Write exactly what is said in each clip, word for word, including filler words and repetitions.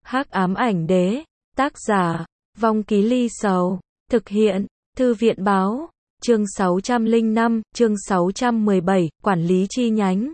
Hắc ám ảnh đế, tác giả, Vong Ký Ly Sầu, thực hiện, Thư viện báo, chương sáu trăm lẻ năm, chương sáu trăm mười bảy, quản lý chi nhánh.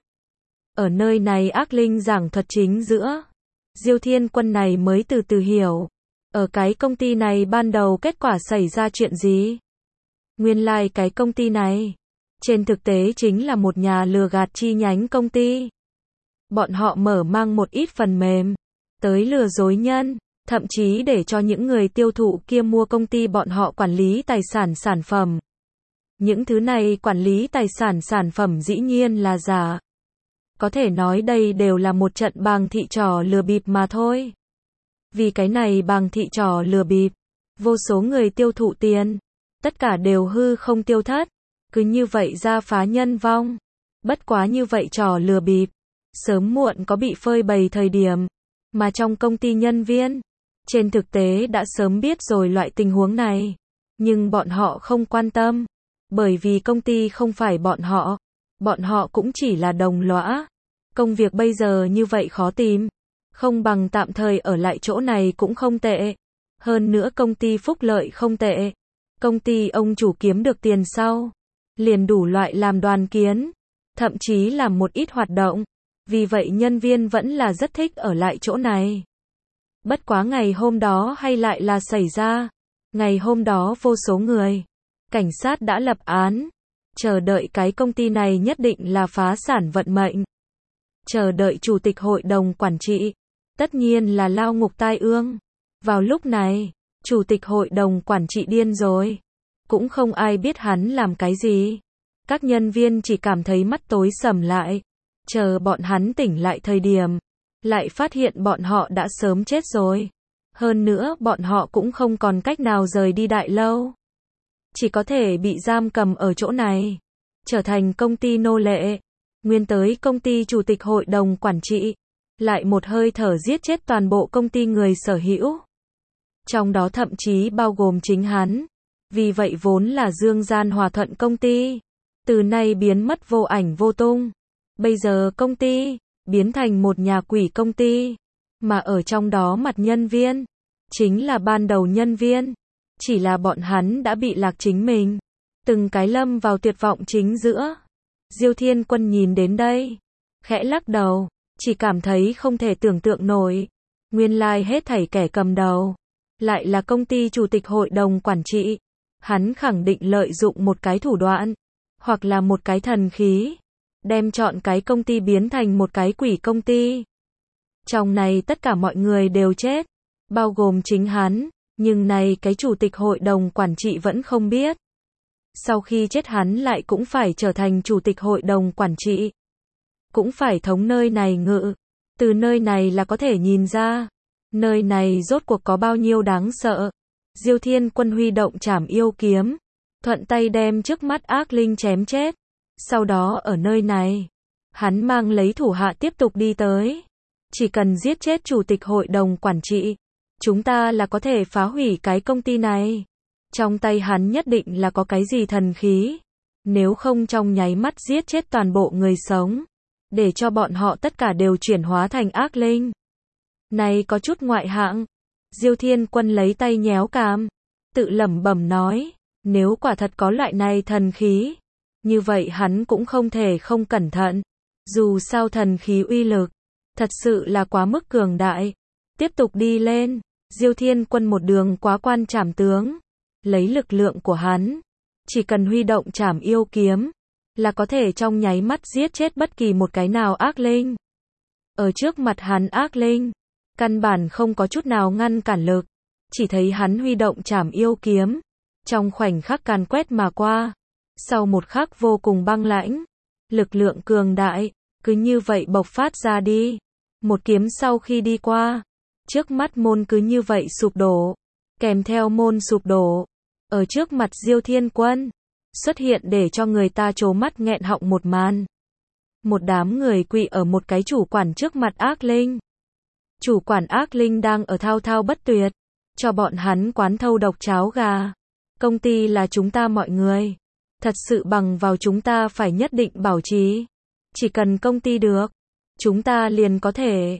Ở nơi này ác linh giảng thuật chính giữa, Diêu Thiên Quân này mới từ từ hiểu, ở cái công ty này ban đầu kết quả xảy ra chuyện gì. Nguyên lai like cái công ty này, trên thực tế chính là một nhà lừa gạt chi nhánh công ty. Bọn họ mở mang một ít phần mềm, tới lừa dối nhân, thậm chí để cho những người tiêu thụ kia mua công ty bọn họ quản lý tài sản sản phẩm. Những thứ này quản lý tài sản sản phẩm dĩ nhiên là giả. Có thể nói đây đều là một trận bàng thị trò lừa bịp mà thôi. Vì cái này bàng thị trò lừa bịp, vô số người tiêu thụ tiền, tất cả đều hư không tiêu thất, cứ như vậy ra phá nhân vong. Bất quá như vậy trò lừa bịp, sớm muộn có bị phơi bày thời điểm, mà trong công ty nhân viên, trên thực tế đã sớm biết rồi loại tình huống này, nhưng bọn họ không quan tâm, bởi vì công ty không phải bọn họ, bọn họ cũng chỉ là đồng lõa. Công việc bây giờ như vậy khó tìm, không bằng tạm thời ở lại chỗ này cũng không tệ. Hơn nữa công ty phúc lợi không tệ. Công ty ông chủ kiếm được tiền sau, liền đủ loại làm đoàn kiến, thậm chí làm một ít hoạt động. Vì vậy nhân viên vẫn là rất thích ở lại chỗ này. Bất quá ngày hôm đó hay lại là xảy ra. Ngày hôm đó vô số người, cảnh sát đã lập án, chờ đợi cái công ty này nhất định là phá sản vận mệnh. Chờ đợi chủ tịch hội đồng quản trị, tất nhiên là lao ngục tai ương. Vào lúc này, chủ tịch hội đồng quản trị điên rồi. Cũng không ai biết hắn làm cái gì. Các nhân viên chỉ cảm thấy mắt tối sầm lại. Chờ bọn hắn tỉnh lại thời điểm, lại phát hiện bọn họ đã sớm chết rồi. Hơn nữa bọn họ cũng không còn cách nào rời đi đại lâu. Chỉ có thể bị giam cầm ở chỗ này, trở thành công ty nô lệ. Nguyên tới công ty chủ tịch hội đồng quản trị, lại một hơi thở giết chết toàn bộ công ty người sở hữu. Trong đó thậm chí bao gồm chính hắn. Vì vậy vốn là dương gian hòa thuận công ty, từ nay biến mất vô ảnh vô tung. Bây giờ công ty, biến thành một nhà quỷ công ty, mà ở trong đó mặt nhân viên, chính là ban đầu nhân viên. Chỉ là bọn hắn đã bị lạc chính mình, từng cái lâm vào tuyệt vọng chính giữa. Diêu Thiên Quân nhìn đến đây, khẽ lắc đầu, chỉ cảm thấy không thể tưởng tượng nổi. Nguyên lai like hết thảy kẻ cầm đầu, lại là công ty chủ tịch hội đồng quản trị. Hắn khẳng định lợi dụng một cái thủ đoạn, hoặc là một cái thần khí, đem chọn cái công ty biến thành một cái quỷ công ty. Trong này tất cả mọi người đều chết, bao gồm chính hắn, nhưng này cái chủ tịch hội đồng quản trị vẫn không biết. Sau khi chết hắn lại cũng phải trở thành chủ tịch hội đồng quản trị, cũng phải thống nơi này ngự. Từ nơi này là có thể nhìn ra, nơi này rốt cuộc có bao nhiêu đáng sợ. Diêu Thiên Quân huy động trảm yêu kiếm, thuận tay đem trước mắt ác linh chém chết. Sau đó ở nơi này, hắn mang lấy thủ hạ tiếp tục đi tới. Chỉ cần giết chết chủ tịch hội đồng quản trị, chúng ta là có thể phá hủy cái công ty này. Trong tay hắn nhất định là có cái gì thần khí. Nếu không trong nháy mắt giết chết toàn bộ người sống, để cho bọn họ tất cả đều chuyển hóa thành ác linh. Này có chút ngoại hạng. Diêu Thiên Quân lấy tay nhéo cằm, tự lẩm bẩm nói, nếu quả thật có loại này thần khí, như vậy hắn cũng không thể không cẩn thận. Dù sao thần khí uy lực, thật sự là quá mức cường đại. Tiếp tục đi lên, Diêu Thiên Quân một đường quá quan trảm tướng, lấy lực lượng của hắn, chỉ cần huy động trảm yêu kiếm, là có thể trong nháy mắt giết chết bất kỳ một cái nào ác linh. Ở trước mặt hắn ác linh, căn bản không có chút nào ngăn cản lực, chỉ thấy hắn huy động trảm yêu kiếm, trong khoảnh khắc càn quét mà qua. Sau một khắc vô cùng băng lãnh, lực lượng cường đại, cứ như vậy bộc phát ra đi. Một kiếm sau khi đi qua, trước mắt môn cứ như vậy sụp đổ, kèm theo môn sụp đổ. Ở trước mặt Diêu Thiên Quân, xuất hiện để cho người ta trố mắt nghẹn họng một màn. Một đám người quỳ ở một cái chủ quản trước mặt ác linh. Chủ quản ác linh đang ở thao thao bất tuyệt, cho bọn hắn quán thâu độc cháo gà. Công ty là chúng ta mọi người. Thật sự bằng vào chúng ta phải nhất định bảo trì. Chỉ cần công ty được, chúng ta liền có thể.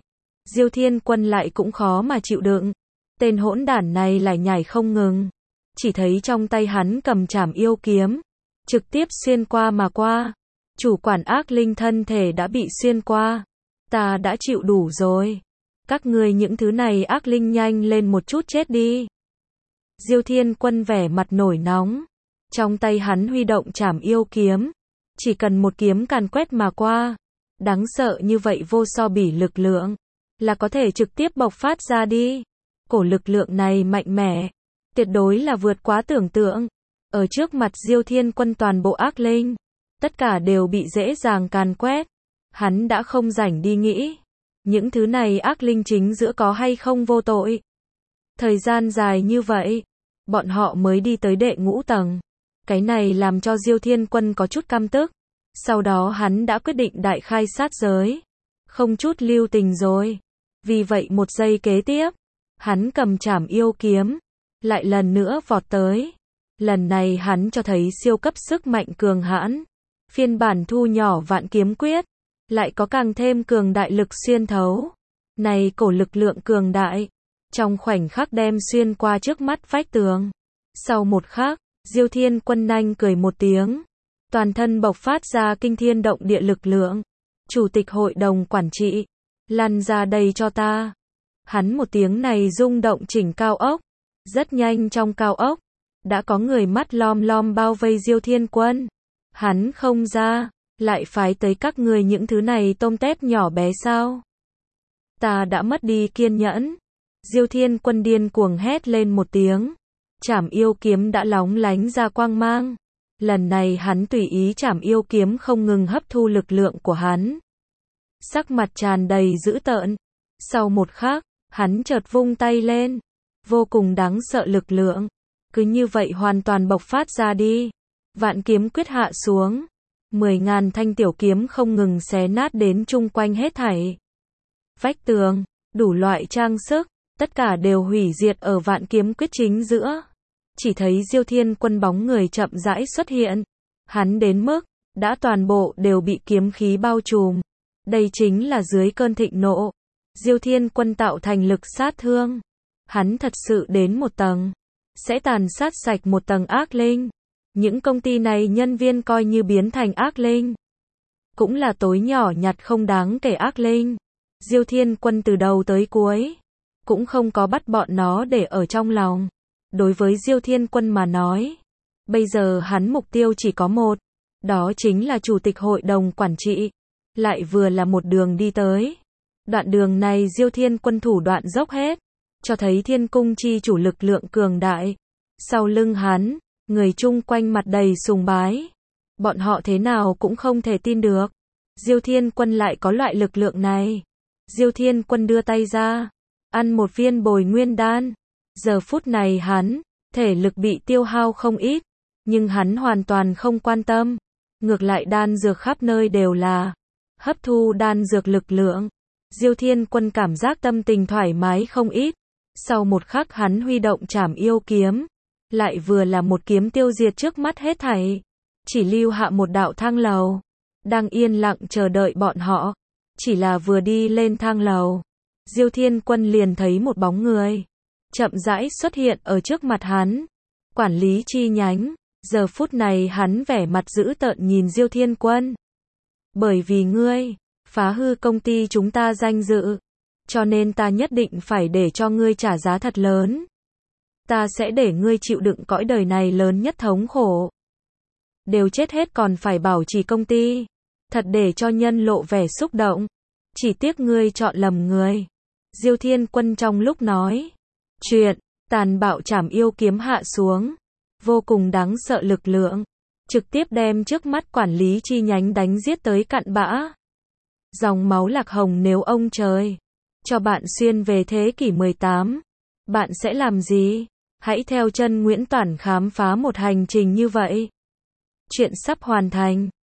Diêu Thiên Quân lại cũng khó mà chịu đựng. Tên hỗn đản này lại nhảy không ngừng. Chỉ thấy trong tay hắn cầm trảm yêu kiếm, trực tiếp xuyên qua mà qua. Chủ quản ác linh thân thể đã bị xuyên qua. Ta đã chịu đủ rồi. Các ngươi những thứ này ác linh nhanh lên một chút chết đi. Diêu Thiên Quân vẻ mặt nổi nóng. Trong tay hắn huy động trảm yêu kiếm. Chỉ cần một kiếm càn quét mà qua. Đáng sợ như vậy vô so bỉ lực lượng. Là có thể trực tiếp bộc phát ra đi. Cổ lực lượng này mạnh mẽ. Tuyệt đối là vượt quá tưởng tượng. Ở trước mặt Diêu Thiên Quân toàn bộ ác linh. Tất cả đều bị dễ dàng càn quét. Hắn đã không rảnh đi nghĩ. Những thứ này ác linh chính giữa có hay không vô tội. Thời gian dài như vậy. Bọn họ mới đi tới đệ ngũ tầng. Cái này làm cho Diêu Thiên Quân có chút căm tức. Sau đó hắn đã quyết định đại khai sát giới. Không chút lưu tình rồi. Vì vậy một giây kế tiếp. Hắn cầm trảm yêu kiếm. Lại lần nữa vọt tới. Lần này hắn cho thấy siêu cấp sức mạnh cường hãn. Phiên bản thu nhỏ vạn kiếm quyết. Lại có càng thêm cường đại lực xuyên thấu. Này cổ lực lượng cường đại. Trong khoảnh khắc đem xuyên qua trước mắt vách tường. Sau một khắc, Diêu Thiên Quân nhanh cười một tiếng. Toàn thân bộc phát ra kinh thiên động địa lực lượng. Chủ tịch hội đồng quản trị. Lăn ra đây cho ta. Hắn một tiếng này rung động chỉnh cao ốc. Rất nhanh trong cao ốc. Đã có người mắt lom lom bao vây Diêu Thiên Quân. Hắn không ra. Lại phái tới các người những thứ này tôm tép nhỏ bé sao? Ta đã mất đi kiên nhẫn. Diêu Thiên Quân điên cuồng hét lên một tiếng. Trảm yêu kiếm đã lóng lánh ra quang mang. Lần này hắn tùy ý trảm yêu kiếm không ngừng hấp thu lực lượng của hắn. Sắc mặt tràn đầy dữ tợn. Sau một khắc, hắn chợt vung tay lên. Vô cùng đáng sợ lực lượng. Cứ như vậy hoàn toàn bộc phát ra đi. Vạn kiếm quyết hạ xuống. Mười ngàn thanh tiểu kiếm không ngừng xé nát đến chung quanh hết thảy. Vách tường, đủ loại trang sức, tất cả đều hủy diệt ở vạn kiếm quyết chính giữa. Chỉ thấy Diêu Thiên Quân bóng người chậm rãi xuất hiện. Hắn đến mức, đã toàn bộ đều bị kiếm khí bao trùm. Đây chính là dưới cơn thịnh nộ. Diêu Thiên Quân tạo thành lực sát thương. Hắn thật sự đến một tầng. Sẽ tàn sát sạch một tầng ác linh. Những công ty này nhân viên coi như biến thành ác linh. Cũng là tối nhỏ nhặt không đáng kể ác linh. Diêu Thiên Quân từ đầu tới cuối. Cũng không có bắt bọn nó để ở trong lòng. Đối với Diêu Thiên Quân mà nói. Bây giờ hắn mục tiêu chỉ có một. Đó chính là chủ tịch hội đồng quản trị. Lại vừa là một đường đi tới. Đoạn đường này Diêu Thiên Quân thủ đoạn dốc hết. Cho thấy thiên cung chi chủ lực lượng cường đại. Sau lưng hắn. Người chung quanh mặt đầy sùng bái. Bọn họ thế nào cũng không thể tin được. Diêu Thiên Quân lại có loại lực lượng này. Diêu Thiên Quân đưa tay ra. Ăn một viên bồi nguyên đan. Giờ phút này hắn, thể lực bị tiêu hao không ít. Nhưng hắn hoàn toàn không quan tâm. Ngược lại đan dược khắp nơi đều là. Hấp thu đan dược lực lượng. Diêu Thiên Quân cảm giác tâm tình thoải mái không ít. Sau một khắc hắn huy động trảm yêu kiếm. Lại vừa là một kiếm tiêu diệt trước mắt hết thảy. Chỉ lưu hạ một đạo thang lầu. Đang yên lặng chờ đợi bọn họ. Chỉ là vừa đi lên thang lầu. Diêu Thiên Quân liền thấy một bóng người. Chậm rãi xuất hiện ở trước mặt hắn. Quản lý chi nhánh. Giờ phút này hắn vẻ mặt dữ tợn nhìn Diêu Thiên Quân. Bởi vì ngươi, phá hư công ty chúng ta danh dự. Cho nên ta nhất định phải để cho ngươi trả giá thật lớn. Ta sẽ để ngươi chịu đựng cõi đời này lớn nhất thống khổ. Đều chết hết còn phải bảo trì công ty. Thật để cho nhân lộ vẻ xúc động. Chỉ tiếc ngươi chọn lầm người. Diêu Thiên Quân trong lúc nói chuyện, tàn bạo trảm yêu kiếm hạ xuống. Vô cùng đáng sợ lực lượng. Trực tiếp đem trước mắt quản lý chi nhánh đánh giết tới cặn bã. Dòng máu lạc hồng nếu ông trời cho bạn xuyên về thế kỷ mười tám. Bạn sẽ làm gì? Hãy theo chân Nguyễn Toản khám phá một hành trình như vậy. Chuyện sắp hoàn thành.